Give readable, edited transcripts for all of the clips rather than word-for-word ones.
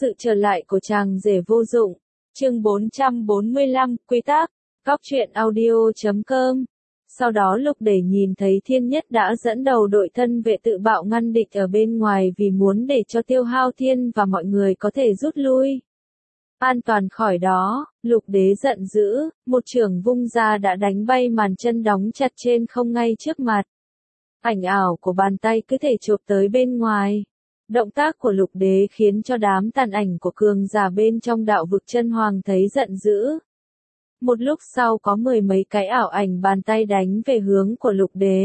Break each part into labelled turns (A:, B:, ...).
A: sự trở lại của chàng rể vô dụng. Chương 445, quy tắc. Góc truyện audio.com. Sau đó Lục Để nhìn thấy Thiên Nhất đã dẫn đầu đội thân vệ tự bạo ngăn địch ở bên ngoài vì muốn để cho Tiêu Hao Thiên và mọi người có thể rút lui an toàn khỏi đó. Lục Đế giận dữ, một chưởng vung ra đã đánh bay màn chân đóng chặt trên không ngay trước mặt. Ảnh ảo của bàn tay cứ thể chộp tới bên ngoài. Động tác của Lục Đế khiến cho đám tàn ảnh của cường giả bên trong đạo vực chân hoàng thấy giận dữ. Một lúc sau có mười mấy cái ảo ảnh bàn tay đánh về hướng của Lục Đế.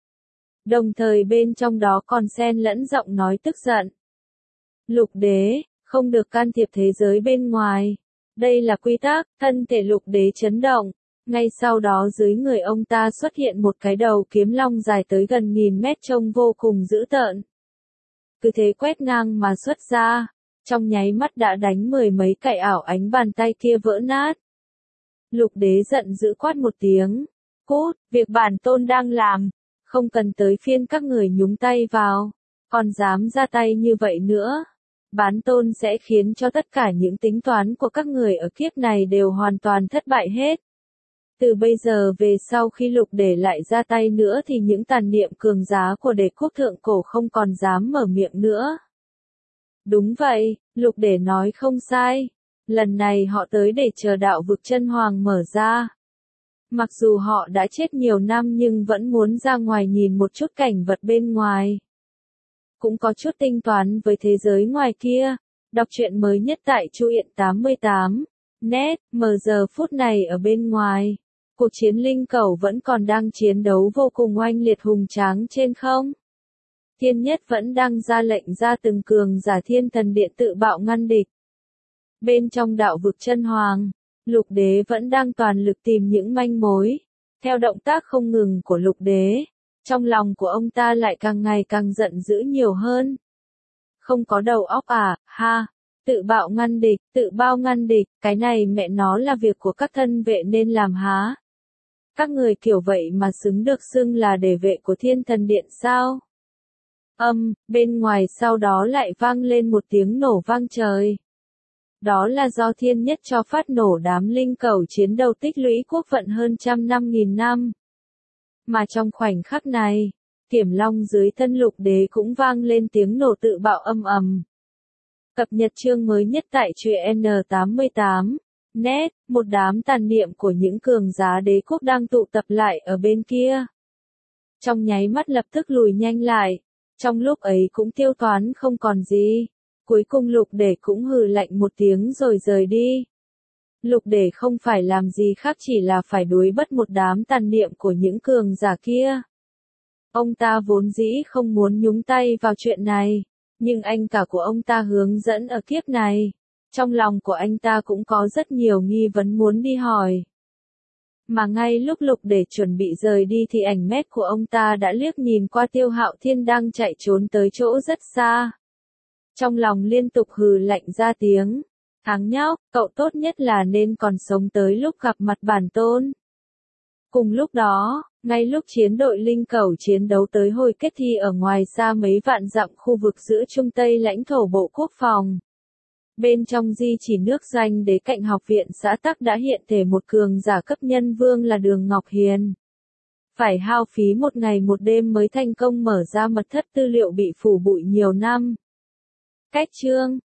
A: Đồng thời bên trong đó còn xen lẫn giọng nói tức giận. Lục Đế, không được can thiệp thế giới bên ngoài. Đây là quy tắc. Thân thể Lục Đế chấn động. Ngay sau đó dưới người ông ta xuất hiện một cái đầu kiếm long dài tới gần 1000 mét trông vô cùng dữ tợn. Cứ thế quét ngang mà xuất ra, trong nháy mắt đã đánh mười mấy cái ảo ánh bàn tay kia vỡ nát. Lục Đế giận dữ quát một tiếng, cút, việc bản tôn đang làm, không cần tới phiên các người nhúng tay vào, còn dám ra tay như vậy nữa. Bản tôn sẽ khiến cho tất cả những tính toán của các người ở kiếp này đều hoàn toàn thất bại hết. Từ bây giờ về sau khi Lục Để lại ra tay nữa thì những tàn niệm cường giá của Đế quốc thượng cổ không còn dám mở miệng nữa. Đúng vậy, Lục Để nói không sai. Lần này họ tới để chờ đạo vực chân hoàng mở ra. Mặc dù họ đã chết nhiều năm nhưng vẫn muốn ra ngoài nhìn một chút cảnh vật bên ngoài. Cũng có chút tính toán với thế giới ngoài kia. Đọc truyện mới nhất tại Truyện 88. Net, mở giờ phút này ở bên ngoài. Cuộc chiến linh cẩu vẫn còn đang chiến đấu vô cùng oanh liệt hùng tráng trên không. Thiên Nhất vẫn đang ra lệnh ra từng cường giả Thiên Thần Điện tự bạo ngăn địch. Bên trong đạo vực chân hoàng, Lục Đế vẫn đang toàn lực tìm những manh mối. Theo động tác không ngừng của Lục Đế, trong lòng của ông ta lại càng ngày càng giận dữ nhiều hơn. Không có đầu óc à, ha, tự bạo ngăn địch, tự bao ngăn địch, cái này mẹ nó là việc của các thân vệ nên làm há. Các người kiểu vậy mà xứng được xưng là đề vệ của Thiên Thần Điện sao? Bên ngoài sau đó lại vang lên một tiếng nổ vang trời. Đó là do Thiên Nhất cho phát nổ đám linh cẩu chiến đấu tích lũy quốc vận hơn 100.000 năm. Mà trong khoảnh khắc này, Tiềm Long dưới thân Lục Đế cũng vang lên tiếng nổ tự bạo âm ầm. Cập nhật chương mới nhất tại Truyện N88. Net, một đám tàn niệm của những cường giá đế quốc đang tụ tập lại ở bên kia. Trong nháy mắt lập tức lùi nhanh lại, trong lúc ấy cũng tiêu toán không còn gì. Cuối cùng Lục Để cũng hừ lạnh một tiếng rồi rời đi. Lục Để không phải làm gì khác chỉ là phải đuổi bắt một đám tàn niệm của những cường giả kia. Ông ta vốn dĩ không muốn nhúng tay vào chuyện này, nhưng anh cả của ông ta hướng dẫn ở kiếp này. Trong lòng của anh ta cũng có rất nhiều nghi vấn muốn đi hỏi. Mà ngay lúc Lục Để chuẩn bị rời đi thì ảnh mét của ông ta đã liếc nhìn qua Tiêu Hạo Thiên đang chạy trốn tới chỗ rất xa. Trong lòng liên tục hừ lạnh ra tiếng. Thằng nhóc, cậu tốt nhất là nên còn sống tới lúc gặp mặt bản tôn. Cùng lúc đó, ngay lúc chiến đội linh cẩu chiến đấu tới hồi kết thi ở ngoài xa mấy vạn dặm khu vực giữa Trung Tây lãnh thổ Bộ Quốc phòng. Bên trong di chỉ nước danh đế cạnh học viện xã Tắc đã hiện thể một cường giả cấp nhân vương là Đường Ngọc Hiền. Phải hao phí một ngày một đêm mới thành công mở ra mật thất tư liệu bị phủ bụi nhiều năm. Cách chương,